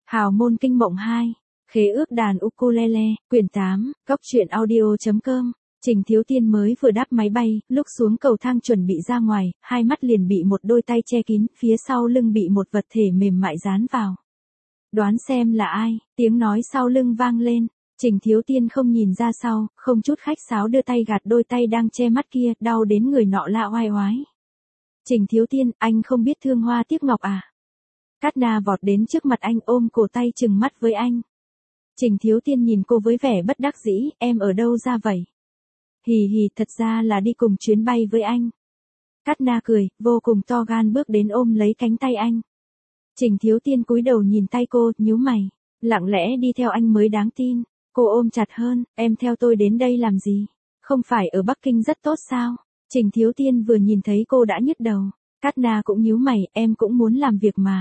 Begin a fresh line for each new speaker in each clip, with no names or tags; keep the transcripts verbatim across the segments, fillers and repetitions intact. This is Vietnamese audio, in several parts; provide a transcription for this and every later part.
Hào môn kinh mộng hai, khế ước đàn ukulele, quyển tám, góc truyện audio.com. Trình Thiếu Tiên mới vừa đáp máy bay, lúc xuống cầu thang chuẩn bị ra ngoài, hai mắt liền bị một đôi tay che kín, phía sau lưng bị một vật thể mềm mại dán vào. Đoán xem là ai, tiếng nói sau lưng vang lên. Trình Thiếu Tiên không nhìn ra sau, không chút khách sáo đưa tay gạt đôi tay đang che mắt kia, đau đến người nọ la oai oái. Trình Thiếu Tiên, anh không biết thương hoa tiếc ngọc à? Cát Na vọt đến trước mặt anh ôm cổ tay trừng mắt với anh. Trình Thiếu Tiên nhìn cô với vẻ bất đắc dĩ, em ở đâu ra vậy? Hì hì, thật ra là đi cùng chuyến bay với anh. Cát Na cười, vô cùng to gan bước đến ôm lấy cánh tay anh. Trình Thiếu Tiên cúi đầu nhìn tay cô, nhíu mày, lặng lẽ đi theo anh mới đáng tin. Cô ôm chặt hơn, em theo tôi đến đây làm gì? Không phải ở Bắc Kinh rất tốt sao? Trình Thiếu Tiên vừa nhìn thấy cô đã nhức đầu. Cát Na cũng nhíu mày, em cũng muốn làm việc mà.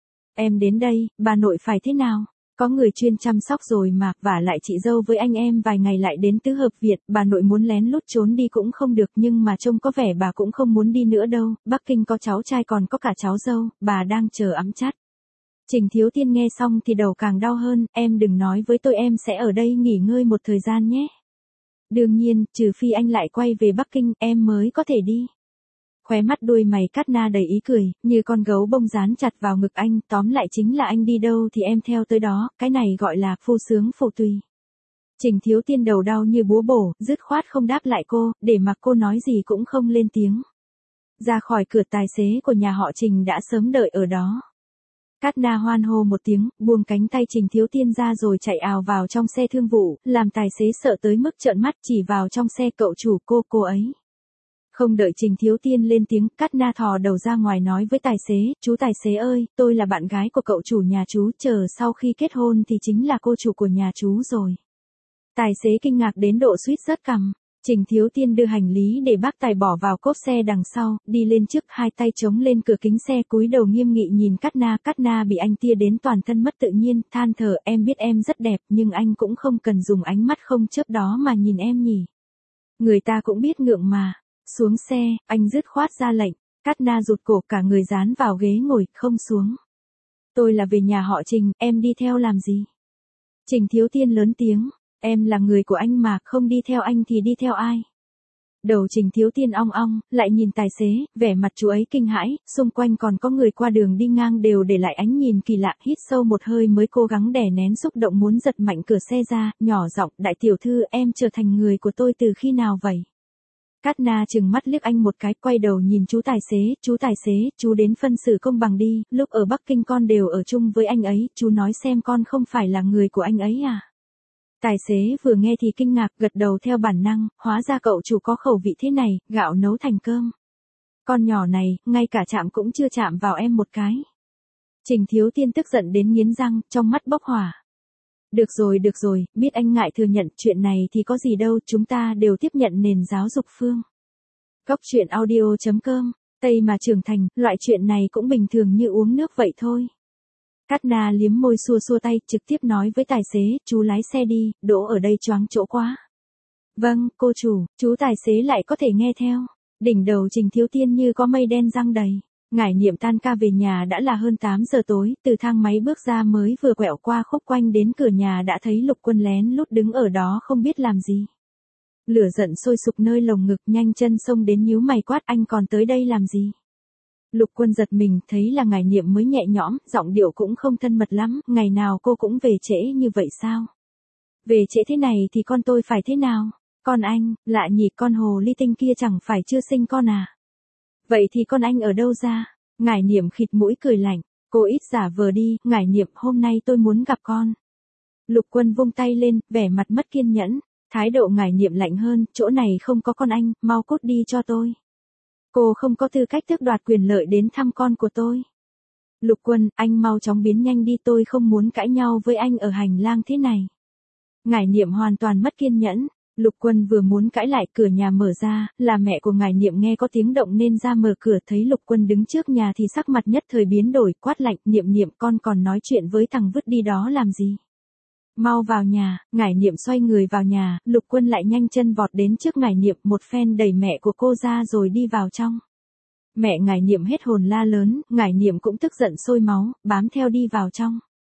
Em đến đây, bà nội phải thế nào? Có người chuyên chăm sóc rồi mà, vả lại chị dâu với anh em vài ngày lại đến tứ hợp viện, bà nội muốn lén lút trốn đi cũng không được nhưng mà trông có vẻ bà cũng không muốn đi nữa đâu, Bắc Kinh có cháu trai còn có cả cháu dâu, bà đang chờ ẵm chắt. Trình Thiếu Tiên nghe xong thì đầu càng đau hơn, em đừng nói với tôi em sẽ ở đây nghỉ ngơi một thời gian nhé. Đương nhiên, trừ phi anh lại quay về Bắc Kinh, em mới có thể đi. Khóe mắt đuôi mày Cát Na đầy ý cười, như con gấu bông dán chặt vào ngực anh, tóm lại chính là anh đi đâu thì em theo tới đó, cái này gọi là phu sướng phụ tùy. Trình Thiếu Tiên đầu đau như búa bổ, dứt khoát không đáp lại cô, để mặc cô nói gì cũng không lên tiếng. Ra khỏi cửa tài xế của nhà họ Trình đã sớm đợi ở đó. Cát Na hoan hô một tiếng, buông cánh tay Trình Thiếu Tiên ra rồi chạy ào vào trong xe thương vụ, làm tài xế sợ tới mức trợn mắt chỉ vào trong xe cậu chủ cô cô ấy. Không đợi Trình Thiếu Tiên lên tiếng, Cát Na thò đầu ra ngoài nói với tài xế, chú tài xế ơi, tôi là bạn gái của cậu chủ nhà chú, chờ sau khi kết hôn thì chính là cô chủ của nhà chú rồi. Tài xế kinh ngạc đến độ suýt rớt cằm. Trình Thiếu Tiên đưa hành lý để bác tài bỏ vào cốp xe đằng sau, đi lên trước hai tay chống lên cửa kính xe cúi đầu nghiêm nghị nhìn Cát Na. Cát Na bị anh tia đến toàn thân mất tự nhiên, than thở, em biết em rất đẹp nhưng anh cũng không cần dùng ánh mắt không chớp đó mà nhìn em nhỉ. Người ta cũng biết ngượng mà. Xuống xe, anh dứt khoát ra lệnh, Cát Na rụt cổ cả người dán vào ghế ngồi, không xuống. Tôi là về nhà họ Trình, em đi theo làm gì? Trình Thiếu Tiên lớn tiếng, em là người của anh mà, không đi theo anh thì đi theo ai? Đầu Trình Thiếu Tiên ong ong, lại nhìn tài xế, vẻ mặt chú ấy kinh hãi, xung quanh còn có người qua đường đi ngang đều để lại ánh nhìn kỳ lạ, hít sâu một hơi mới cố gắng đè nén xúc động muốn giật mạnh cửa xe ra, nhỏ giọng, đại tiểu thư em trở thành người của tôi từ khi nào vậy? Cát Na chừng mắt liếc anh một cái, quay đầu nhìn chú tài xế, chú tài xế, chú đến phân xử công bằng đi, lúc ở Bắc Kinh con đều ở chung với anh ấy, chú nói xem con không phải là người của anh ấy à? Tài xế vừa nghe thì kinh ngạc, gật đầu theo bản năng, hóa ra cậu chủ có khẩu vị thế này, gạo nấu thành cơm. Con nhỏ này, ngay cả chạm cũng chưa chạm vào em một cái. Trình Thiếu Tiên tức giận đến nghiến răng, trong mắt bốc hỏa. Được rồi, được rồi, biết anh ngại thừa nhận chuyện này thì có gì đâu, chúng ta đều tiếp nhận nền giáo dục phương. Góc truyện audio.com, Tây mà trưởng thành, loại chuyện này cũng bình thường như uống nước vậy thôi. Cát Na liếm môi xua xua tay, trực tiếp nói với tài xế, chú lái xe đi, đỗ ở đây choáng chỗ quá. Vâng, cô chủ, chú tài xế lại có thể nghe theo. Đỉnh đầu Trình Thiếu Tiên như có mây đen giăng đầy. Ngải Niệm tan ca về nhà đã là hơn tám giờ tối, từ thang máy bước ra mới vừa quẹo qua khúc quanh đến cửa nhà đã thấy Lục Quân lén lút đứng ở đó không biết làm gì. Lửa giận sôi sục nơi lồng ngực, nhanh chân xông đến nhíu mày quát, anh còn tới đây làm gì? Lục Quân giật mình, thấy là Ngải Niệm mới nhẹ nhõm, giọng điệu cũng không thân mật lắm, ngày nào cô cũng về trễ như vậy sao? Về trễ thế này thì con tôi phải thế nào? Con anh, lạ nhỉ, con hồ ly tinh kia chẳng phải chưa sinh con à? Vậy thì con anh ở đâu ra? Ngải Niệm khịt mũi cười lạnh, cô ít giả vờ đi, Ngải Niệm, hôm nay tôi muốn gặp con. Lục Quân vung tay lên, vẻ mặt mất kiên nhẫn, thái độ Ngải Niệm lạnh hơn, chỗ này không có con anh, mau cút đi cho tôi. Cô không có tư cách tước đoạt quyền lợi đến thăm con của tôi. Lục Quân, anh mau chóng biến nhanh đi, tôi không muốn cãi nhau với anh ở hành lang thế này. Ngải Niệm hoàn toàn mất kiên nhẫn. Lục Quân vừa muốn cãi lại, cửa nhà mở ra, là mẹ của Ngải Niệm nghe có tiếng động nên ra mở cửa, thấy Lục Quân đứng trước nhà thì sắc mặt nhất thời biến đổi, quát lạnh, Niệm Niệm, con còn nói chuyện với thằng vứt đi đó làm gì? Mau vào nhà. Ngải Niệm xoay người vào nhà, Lục Quân lại nhanh chân vọt đến trước Ngải Niệm, một phen đẩy mẹ của cô ra rồi đi vào trong. Mẹ Ngải Niệm hết hồn la lớn, Ngải Niệm cũng tức giận sôi máu, bám theo đi vào trong.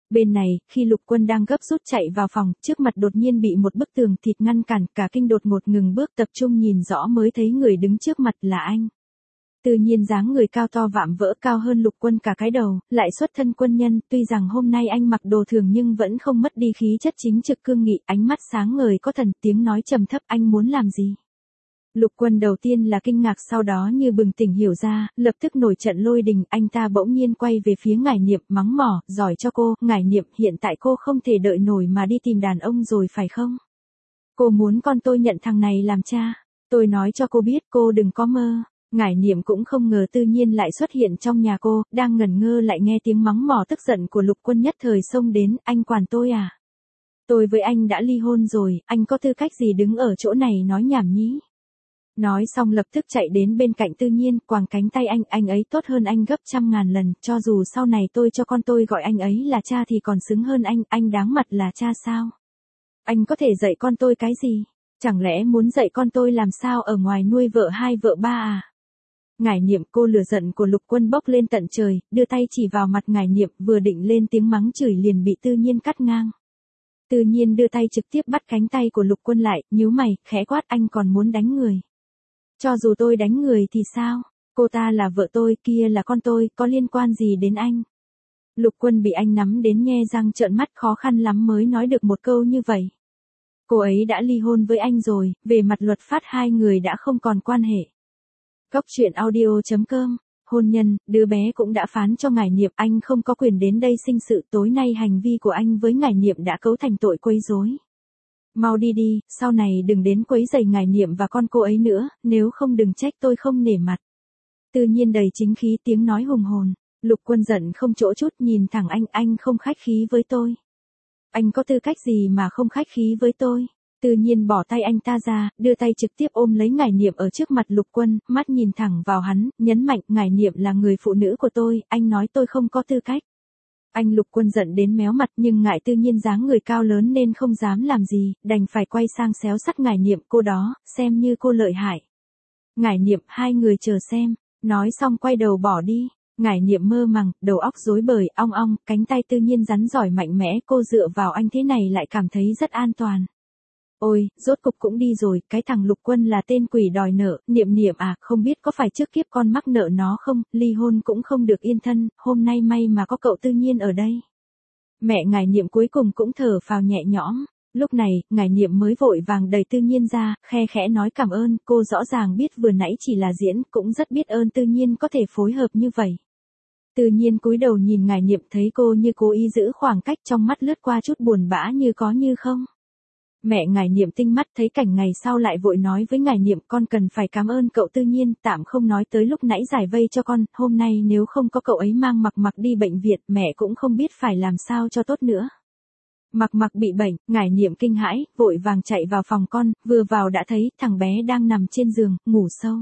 Bên này, khi Lục Quân đang gấp rút chạy vào phòng, trước mặt đột nhiên bị một bức tường thịt ngăn cản, cả kinh đột ngột ngừng bước tập trung nhìn rõ mới thấy người đứng trước mặt là anh. Tự nhiên dáng người cao to vạm vỡ cao hơn Lục Quân cả cái đầu, lại xuất thân quân nhân, tuy rằng hôm nay anh mặc đồ thường nhưng vẫn không mất đi khí chất chính trực cương nghị, ánh mắt sáng ngời có thần, tiếng nói trầm thấp, anh muốn làm gì? Lục Quân đầu tiên là kinh ngạc, sau đó như bừng tỉnh hiểu ra, lập tức nổi trận lôi đình, anh ta bỗng nhiên quay về phía Ngải Niệm, mắng mỏ, giỏi cho cô, Ngải Niệm, hiện tại cô không thể đợi nổi mà đi tìm đàn ông rồi phải không? Cô muốn con tôi nhận thằng này làm cha, tôi nói cho cô biết cô đừng có mơ. Ngải Niệm cũng không ngờ Tự Nhiên lại xuất hiện trong nhà cô, đang ngẩn ngơ lại nghe tiếng mắng mỏ tức giận của Lục Quân nhất thời xông đến, anh quản tôi à? Tôi với anh đã ly hôn rồi, anh có tư cách gì đứng ở chỗ này nói nhảm nhí? Nói xong lập tức chạy đến bên cạnh Tự Nhiên, quàng cánh tay anh, anh ấy tốt hơn anh gấp trăm ngàn lần, cho dù sau này tôi cho con tôi gọi anh ấy là cha thì còn xứng hơn anh, anh đáng mặt là cha sao? Anh có thể dạy con tôi cái gì? Chẳng lẽ muốn dạy con tôi làm sao ở ngoài nuôi vợ hai vợ ba à? Ngải Niệm, cô lửa giận của Lục Quân bốc lên tận trời, đưa tay chỉ vào mặt Ngải Niệm, vừa định lên tiếng mắng chửi liền bị Tự Nhiên cắt ngang. Tự Nhiên đưa tay trực tiếp bắt cánh tay của Lục Quân lại, nhíu mày, khẽ quát, anh còn muốn đánh người? Cho dù tôi đánh người thì sao? Cô ta là vợ tôi, kia là con tôi, có liên quan gì đến anh? Lục Quân bị anh nắm đến nhe răng trợn mắt, khó khăn lắm mới nói được một câu như vậy. Cô ấy đã ly hôn với anh rồi, về mặt luật pháp hai người đã không còn quan hệ. Cốc truyện audio chấm com, hôn nhân, đứa bé cũng đã phán cho Ngải Niệm, anh không có quyền đến đây sinh sự, tối nay hành vi của anh với Ngải Niệm đã cấu thành tội quấy rối. Mau đi đi, sau này đừng đến quấy rầy Ngải Niệm và con cô ấy nữa, nếu không đừng trách tôi không nể mặt. Tự Nhiên đầy chính khí, tiếng nói hùng hồn. Lục Quân giận không chỗ chút, nhìn thẳng anh, anh không khách khí với tôi. Anh có tư cách gì mà không khách khí với tôi? Tự Nhiên bỏ tay anh ta ra, đưa tay trực tiếp ôm lấy Ngải Niệm ở trước mặt Lục Quân, mắt nhìn thẳng vào hắn, nhấn mạnh, Ngải Niệm là người phụ nữ của tôi, anh nói tôi không có tư cách. Anh Lục Quân giận đến méo mặt, nhưng ngại Tự Nhiên dáng người cao lớn nên không dám làm gì, đành phải quay sang xéo sắt Ngải Niệm, cô đó, xem như cô lợi hại. Ngải Niệm, hai người chờ xem, nói xong quay đầu bỏ đi. Ngải Niệm mơ màng, đầu óc rối bời, ong ong, cánh tay Tự Nhiên rắn giỏi mạnh mẽ, cô dựa vào anh thế này lại cảm thấy rất an toàn. Ôi, rốt cục cũng đi rồi, cái thằng Lục Quân là tên quỷ đòi nợ, Niệm Niệm à, không biết có phải trước kiếp con mắc nợ nó không, ly hôn cũng không được yên thân, hôm nay may mà có cậu Tự Nhiên ở đây. Mẹ Ngải Niệm cuối cùng cũng thở phào nhẹ nhõm, lúc này, Ngải Niệm mới vội vàng đẩy Tự Nhiên ra, khe khẽ nói cảm ơn, cô rõ ràng biết vừa nãy chỉ là diễn, cũng rất biết ơn Tự Nhiên có thể phối hợp như vậy. Tự Nhiên cúi đầu nhìn Ngải Niệm, thấy cô như cố ý giữ khoảng cách, trong mắt lướt qua chút buồn bã như có như không. Mẹ Ngải Niệm tinh mắt thấy cảnh ngày sau lại vội nói với Ngải Niệm, con cần phải cảm ơn cậu Tự Nhiên, tạm không nói tới lúc nãy giải vây cho con, hôm nay nếu không có cậu ấy mang Mặc Mặc đi bệnh viện, mẹ cũng không biết phải làm sao cho tốt nữa. Mặc Mặc bị bệnh, Ngải Niệm kinh hãi, vội vàng chạy vào phòng con, vừa vào đã thấy thằng bé đang nằm trên giường, ngủ sâu.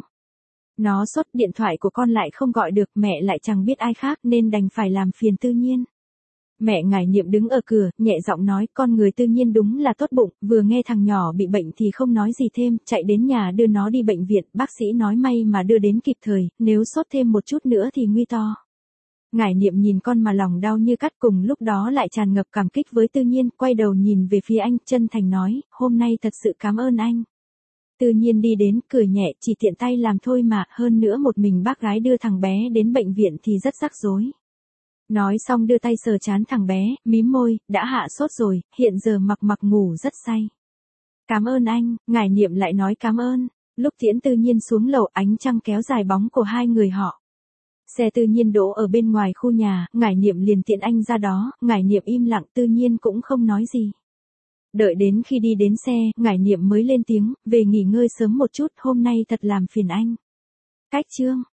Nó sốt, điện thoại của con lại không gọi được, mẹ lại chẳng biết ai khác nên đành phải làm phiền Tự Nhiên. Mẹ Ngải Niệm đứng ở cửa, nhẹ giọng nói, con người Tự Nhiên đúng là tốt bụng, vừa nghe thằng nhỏ bị bệnh thì không nói gì thêm, chạy đến nhà đưa nó đi bệnh viện, bác sĩ nói may mà đưa đến kịp thời, nếu sốt thêm một chút nữa thì nguy to. Ngải Niệm nhìn con mà lòng đau như cắt, cùng lúc đó lại tràn ngập cảm kích với Tự Nhiên, quay đầu nhìn về phía anh, chân thành nói, hôm nay thật sự cảm ơn anh. Tự Nhiên đi đến, cười nhẹ, chỉ tiện tay làm thôi mà, hơn nữa một mình bác gái đưa thằng bé đến bệnh viện thì rất rắc rối. Nói xong đưa tay sờ trán thằng bé, mím môi, đã hạ sốt rồi, hiện giờ Mặc Mặc ngủ rất say. Cảm ơn anh, Ngải Niệm lại nói cảm ơn. Lúc tiễn Tự Nhiên xuống lầu, ánh trăng kéo dài bóng của hai người họ. Xe Tự Nhiên đỗ ở bên ngoài khu nhà, Ngải Niệm liền tiễn anh ra đó, Ngải Niệm im lặng, Tự Nhiên cũng không nói gì. Đợi đến khi đi đến xe, Ngải Niệm mới lên tiếng, về nghỉ ngơi sớm một chút, hôm nay thật làm phiền anh. Cách chương.